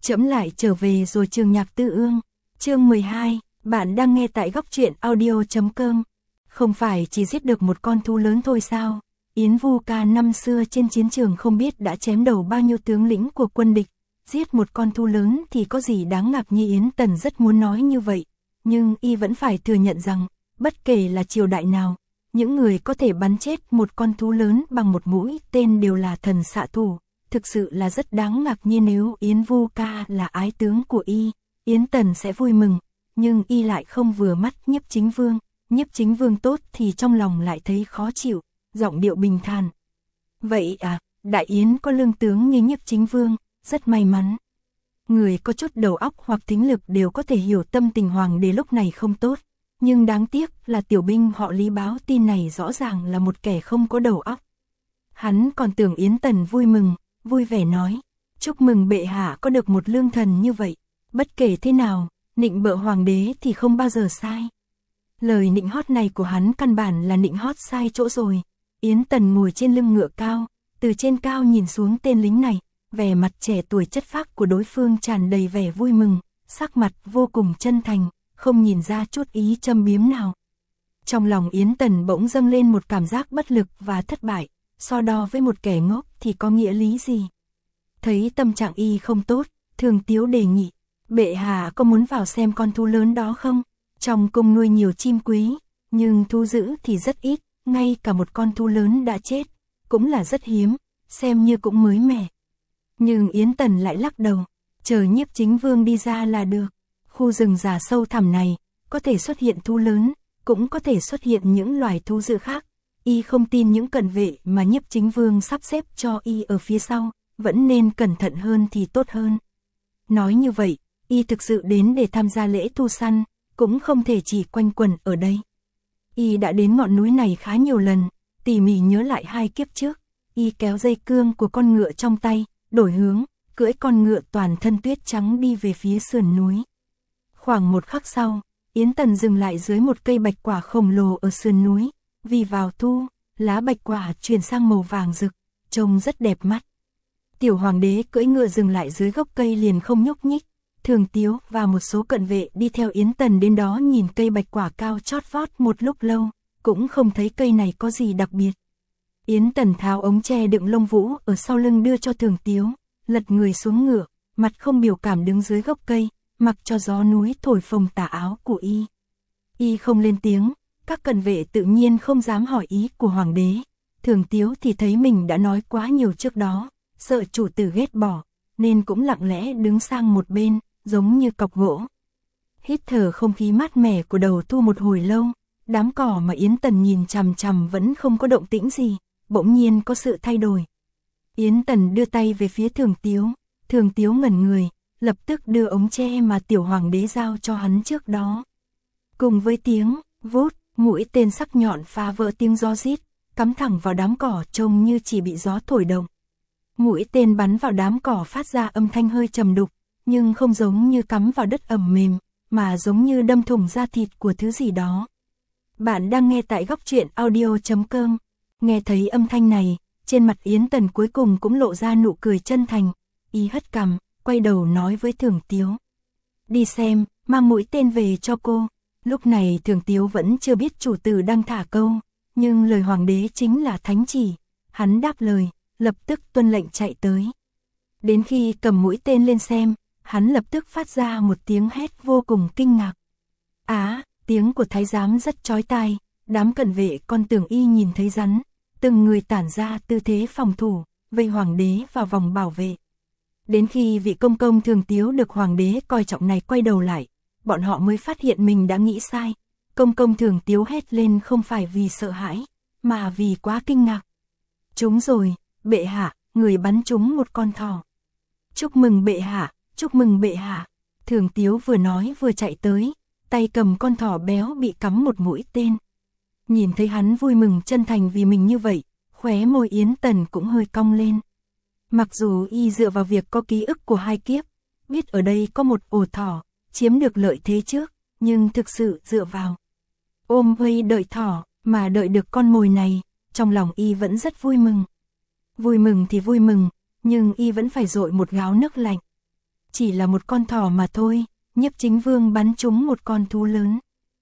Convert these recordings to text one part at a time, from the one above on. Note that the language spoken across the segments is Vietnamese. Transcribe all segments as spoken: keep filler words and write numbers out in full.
Trẫm lại trở về rồi. Trường Nhạc Tư Ương, chương mười hai, bạn đang nghe tại góc truyện audio chấm com. Không phải chỉ giết được một con thú lớn thôi sao? Yến Vu Ca năm xưa trên chiến trường không biết đã chém đầu bao nhiêu tướng lĩnh của quân địch, giết một con thú lớn thì có gì đáng ngạc nhiên. Yến Tần rất muốn nói như vậy, nhưng y vẫn phải thừa nhận rằng, bất kể là triều đại nào, những người có thể bắn chết một con thú lớn bằng một mũi tên đều là thần xạ thủ. Thực sự là rất đáng ngạc nhiên. Nếu Yến Vu Ca là ái tướng của y, Yến Tần sẽ vui mừng, nhưng y lại không vừa mắt Nhiếp Chính Vương. Nhiếp Chính Vương tốt thì trong lòng lại thấy khó chịu, giọng điệu bình thản. Vậy à, Đại Yến có lương tướng như Nhiếp Chính Vương, rất may mắn. Người có chút đầu óc hoặc thính lực đều có thể hiểu tâm tình hoàng đế lúc này không tốt, nhưng đáng tiếc là tiểu binh họ Lý báo tin này rõ ràng là một kẻ không có đầu óc. Hắn còn tưởng Yến Tần vui mừng, vui vẻ nói, chúc mừng bệ hạ có được một lương thần như vậy. Bất kể thế nào, nịnh bợ hoàng đế thì không bao giờ sai. Lời nịnh hót này của hắn căn bản là nịnh hót sai chỗ rồi. Yến Tần ngồi trên lưng ngựa cao, từ trên cao nhìn xuống tên lính này, vẻ mặt trẻ tuổi chất phác của đối phương tràn đầy vẻ vui mừng, sắc mặt vô cùng chân thành, không nhìn ra chút ý châm biếm nào. Trong lòng Yến Tần bỗng dâng lên một cảm giác bất lực và thất bại, so đo với một kẻ ngốc thì có nghĩa lý gì. Thấy tâm trạng y không tốt, Thường Tiếu đề nghị, bệ hạ có muốn vào xem con thú lớn đó không? Trong cung nuôi nhiều chim quý, nhưng thú dữ thì rất ít, ngay cả một con thú lớn đã chết, cũng là rất hiếm, xem như cũng mới mẻ. Nhưng Yến Tần lại lắc đầu, chờ Nhiếp Chính Vương đi ra là được. Khu rừng già sâu thẳm này, có thể xuất hiện thú lớn, cũng có thể xuất hiện những loài thú dữ khác. Y không tin những cận vệ mà Nhiếp Chính Vương sắp xếp cho y ở phía sau, vẫn nên cẩn thận hơn thì tốt hơn. Nói như vậy, y thực sự đến để tham gia lễ thu săn, cũng không thể chỉ quanh quẩn ở đây. Y đã đến ngọn núi này khá nhiều lần, tỉ mỉ nhớ lại hai kiếp trước, y kéo dây cương của con ngựa trong tay, đổi hướng, cưỡi con ngựa toàn thân tuyết trắng đi về phía sườn núi. Khoảng một khắc sau, Yến Tần dừng lại dưới một cây bạch quả khổng lồ ở sườn núi, vì vào thu, lá bạch quả chuyển sang màu vàng rực, trông rất đẹp mắt. Tiểu hoàng đế cưỡi ngựa dừng lại dưới gốc cây liền không nhúc nhích. Thường Tiếu và một số cận vệ đi theo Yến Tần đến đó nhìn cây bạch quả cao chót vót một lúc lâu, cũng không thấy cây này có gì đặc biệt. Yến Tần tháo ống tre đựng lông vũ ở sau lưng đưa cho Thường Tiếu, lật người xuống ngựa, mặt không biểu cảm đứng dưới gốc cây, mặc cho gió núi thổi phồng tà áo của y. Y không lên tiếng, các cận vệ tự nhiên không dám hỏi ý của hoàng đế. Thường Tiếu thì thấy mình đã nói quá nhiều trước đó, sợ chủ tử ghét bỏ, nên cũng lặng lẽ đứng sang một bên, giống như cọc gỗ. Hít thở không khí mát mẻ của đầu thu một hồi lâu, đám cỏ mà Yến Tần nhìn chằm chằm vẫn không có động tĩnh gì, bỗng nhiên có sự thay đổi. Yến Tần đưa tay về phía Thường Tiếu, Thường Tiếu ngẩn người, lập tức đưa ống tre mà tiểu hoàng đế giao cho hắn trước đó. Cùng với tiếng vút, mũi tên sắc nhọn phá vỡ tiếng gió rít, cắm thẳng vào đám cỏ trông như chỉ bị gió thổi động. Mũi tên bắn vào đám cỏ phát ra âm thanh hơi trầm đục, nhưng không giống như cắm vào đất ẩm mềm, mà giống như đâm thủng da thịt của thứ gì đó. Bạn đang nghe tại góc truyện audio chấm com. Nghe thấy âm thanh này, trên mặt Yến Tần cuối cùng cũng lộ ra nụ cười chân thành. Y hất cằm, quay đầu nói với Thường Tiếu, đi xem, mang mũi tên về cho cô. Lúc này Thường Tiếu vẫn chưa biết chủ tử đang thả câu, nhưng lời hoàng đế chính là thánh chỉ. Hắn đáp lời, lập tức tuân lệnh chạy tới. Đến khi cầm mũi tên lên xem, hắn lập tức phát ra một tiếng hét vô cùng kinh ngạc. Á, tiếng của thái giám rất chói tai, đám cận vệ còn tưởng y nhìn thấy rắn, từng người tản ra tư thế phòng thủ, vây hoàng đế vào vòng bảo vệ. Đến khi vị công công Thường Tiếu được hoàng đế coi trọng này quay đầu lại, bọn họ mới phát hiện mình đã nghĩ sai. Công công Thường Tiếu hét lên không phải vì sợ hãi, mà vì quá kinh ngạc. Trúng rồi, bệ hạ, người bắn trúng một con thỏ. Chúc mừng bệ hạ, chúc mừng bệ hạ. Thường Tiếu vừa nói vừa chạy tới, tay cầm con thỏ béo bị cắm một mũi tên. Nhìn thấy hắn vui mừng chân thành vì mình như vậy, khóe môi Yến Tần cũng hơi cong lên. Mặc dù y dựa vào việc có ký ức của hai kiếp, biết ở đây có một ổ thỏ, chiếm được lợi thế trước, nhưng thực sự dựa vào ôm vây đợi thỏ, mà đợi được con mồi này, trong lòng y vẫn rất vui mừng. Vui mừng thì vui mừng, nhưng y vẫn phải dội một gáo nước lạnh. chỉ là một con thỏ mà thôi, Nhiếp Chính Vương bắn trúng một con thú lớn.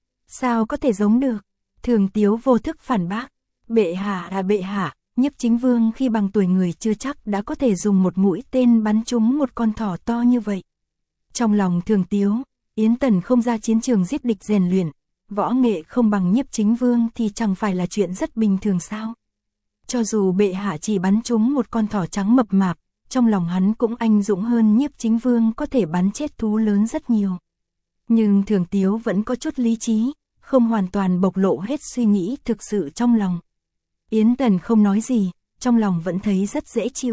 Sao có thể giống được? Thường Tiếu vô thức phản bác. Bệ hạ là bệ hạ, Nhiếp Chính Vương khi bằng tuổi người chưa chắc đã có thể dùng một mũi tên bắn trúng một con thỏ to như vậy. Trong lòng Thường Tiếu, Yến Tần không ra chiến trường giết địch rèn luyện, võ nghệ không bằng Nhiếp Chính Vương thì chẳng phải là chuyện rất bình thường sao? Cho dù bệ hạ chỉ bắn trúng một con thỏ trắng mập mạp, trong lòng hắn cũng anh dũng hơn Nhiếp Chính Vương có thể bắn chết thú lớn rất nhiều. Nhưng Thường Tiếu vẫn có chút lý trí, không hoàn toàn bộc lộ hết suy nghĩ thực sự trong lòng. Yến Tần không nói gì, trong lòng vẫn thấy rất dễ chịu.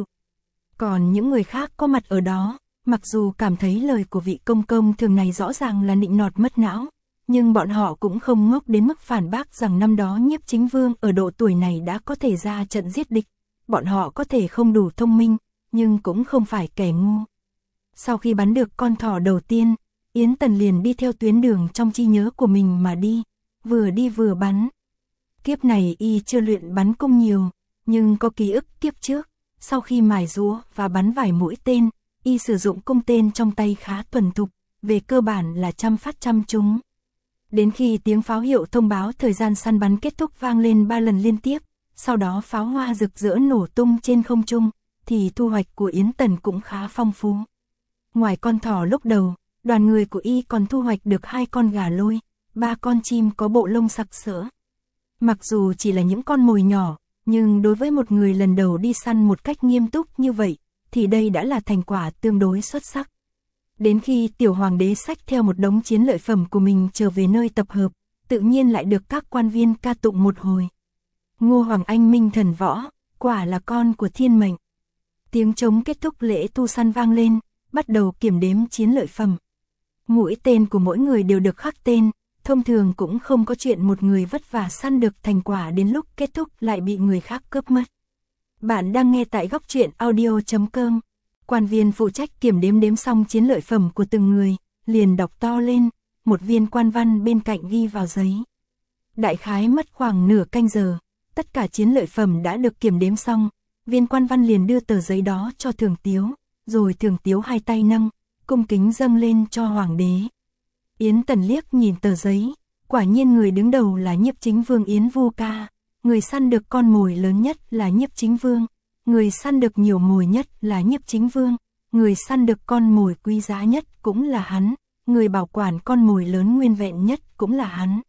Còn những người khác có mặt ở đó, mặc dù cảm thấy lời của vị công công thường này rõ ràng là nịnh nọt mất não, nhưng bọn họ cũng không ngốc đến mức phản bác rằng năm đó Nhiếp Chính Vương ở độ tuổi này đã có thể ra trận giết địch. Bọn họ có thể không đủ thông minh, nhưng cũng không phải kẻ ngu. Sau khi bắn được con thỏ đầu tiên, Yến Tần liền đi theo tuyến đường trong trí nhớ của mình mà đi, vừa đi vừa bắn. Kiếp này y chưa luyện bắn cung nhiều, nhưng có ký ức kiếp trước, sau khi mài giũa và bắn vài mũi tên, y sử dụng cung tên trong tay khá thuần thục, về cơ bản là trăm phát trăm trúng. Đến khi tiếng pháo hiệu thông báo thời gian săn bắn kết thúc vang lên ba lần liên tiếp, sau đó pháo hoa rực rỡ nổ tung trên không trung, thì thu hoạch của Yến Tần cũng khá phong phú. Ngoài con thỏ lúc đầu, đoàn người của y còn thu hoạch được hai con gà lôi, ba con chim có bộ lông sặc sỡ. Mặc dù chỉ là những con mồi nhỏ, nhưng đối với một người lần đầu đi săn một cách nghiêm túc như vậy, thì đây đã là thành quả tương đối xuất sắc. Đến khi tiểu hoàng đế xách theo một đống chiến lợi phẩm của mình trở về nơi tập hợp, tự nhiên lại được các quan viên ca tụng một hồi. Ngô Hoàng Anh minh thần võ, quả là con của thiên mệnh. Tiếng trống kết thúc lễ thu săn vang lên, bắt đầu kiểm đếm chiến lợi phẩm. Mũi tên của mỗi người đều được khắc tên, thông thường cũng không có chuyện một người vất vả săn được thành quả đến lúc kết thúc lại bị người khác cướp mất. Bạn đang nghe tại góc truyện audio chấm com. Quan viên phụ trách kiểm đếm đếm xong chiến lợi phẩm của từng người, liền đọc to lên, một viên quan văn bên cạnh ghi vào giấy. Đại khái mất khoảng nửa canh giờ, tất cả chiến lợi phẩm đã được kiểm đếm xong, viên quan văn liền đưa tờ giấy đó cho Thường Tiếu, rồi Thường Tiếu hai tay nâng, cung kính dâng lên cho hoàng đế. Yến Tần liếc nhìn tờ giấy, quả nhiên người đứng đầu là Nhiếp Chính Vương Yến Vu Ca, người săn được con mồi lớn nhất là Nhiếp Chính Vương, người săn được nhiều mồi nhất là Nhiếp Chính Vương, người săn được con mồi quý giá nhất cũng là hắn, người bảo quản con mồi lớn nguyên vẹn nhất cũng là hắn.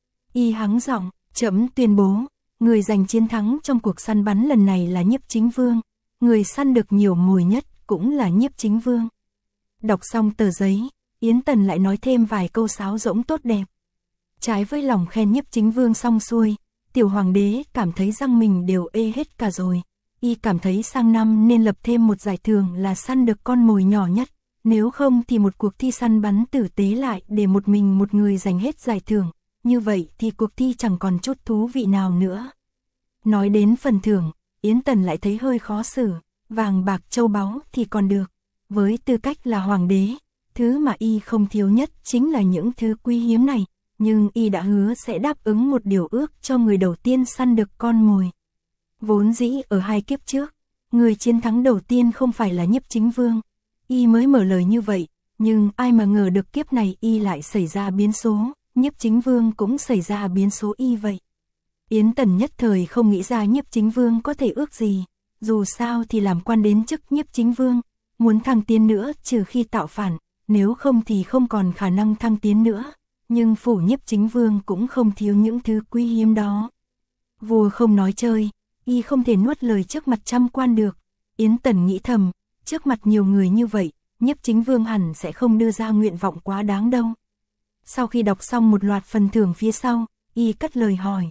Y hắng giọng, trẫm tuyên bố, người giành chiến thắng trong cuộc săn bắn lần này là Nhiếp Chính Vương, người săn được nhiều mồi nhất cũng là Nhiếp Chính Vương. Đọc xong tờ giấy, Yến Tần lại nói thêm vài câu sáo rỗng tốt đẹp. Trái với lòng khen Nhiếp Chính Vương xong xuôi, tiểu hoàng đế cảm thấy răng mình đều ê hết cả rồi. Y cảm thấy sang năm nên lập thêm một giải thưởng là săn được con mồi nhỏ nhất, nếu không thì một cuộc thi săn bắn tử tế lại để một mình một người giành hết giải thưởng, như vậy thì cuộc thi chẳng còn chút thú vị nào nữa. Nói đến phần thưởng, Yến Tần lại thấy hơi khó xử, vàng bạc châu báu thì còn được, với tư cách là hoàng đế, thứ mà y không thiếu nhất chính là những thứ quý hiếm này, nhưng y đã hứa sẽ đáp ứng một điều ước cho người đầu tiên săn được con mồi. Vốn dĩ ở hai kiếp trước, người chiến thắng đầu tiên không phải là Nhiếp Chính Vương, y mới mở lời như vậy, nhưng ai mà ngờ được kiếp này y lại xảy ra biến số, Nhiếp Chính Vương cũng xảy ra biến số y vậy. Yến Tần nhất thời không nghĩ ra Nhiếp Chính Vương có thể ước gì, dù sao thì làm quan đến chức Nhiếp Chính Vương, muốn thăng tiến nữa trừ khi tạo phản, nếu không thì không còn khả năng thăng tiến nữa, nhưng phủ Nhiếp Chính Vương cũng không thiếu những thứ quý hiếm đó. Vua không nói chơi, y không thể nuốt lời trước mặt trăm quan được. Yến Tần nghĩ thầm, trước mặt nhiều người như vậy, Nhiếp Chính Vương hẳn sẽ không đưa ra nguyện vọng quá đáng đâu. Sau khi đọc xong một loạt phần thưởng phía sau, y cất lời hỏi.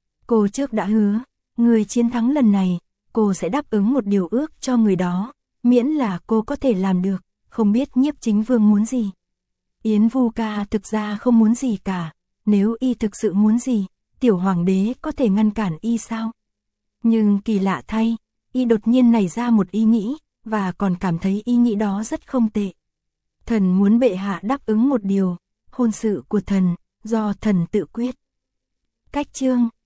Cô trước đã hứa, người chiến thắng lần này, cô sẽ đáp ứng một điều ước cho người đó, miễn là cô có thể làm được, không biết Nhiếp Chính Vương muốn gì. Yến Vu Ca thực ra không muốn gì cả, nếu y thực sự muốn gì, tiểu hoàng đế có thể ngăn cản y sao? Nhưng kỳ lạ thay, y đột nhiên nảy ra một ý nghĩ, và còn cảm thấy ý nghĩ đó rất không tệ. Thần muốn bệ hạ đáp ứng một điều, hôn sự của thần, do thần tự quyết. Cách chương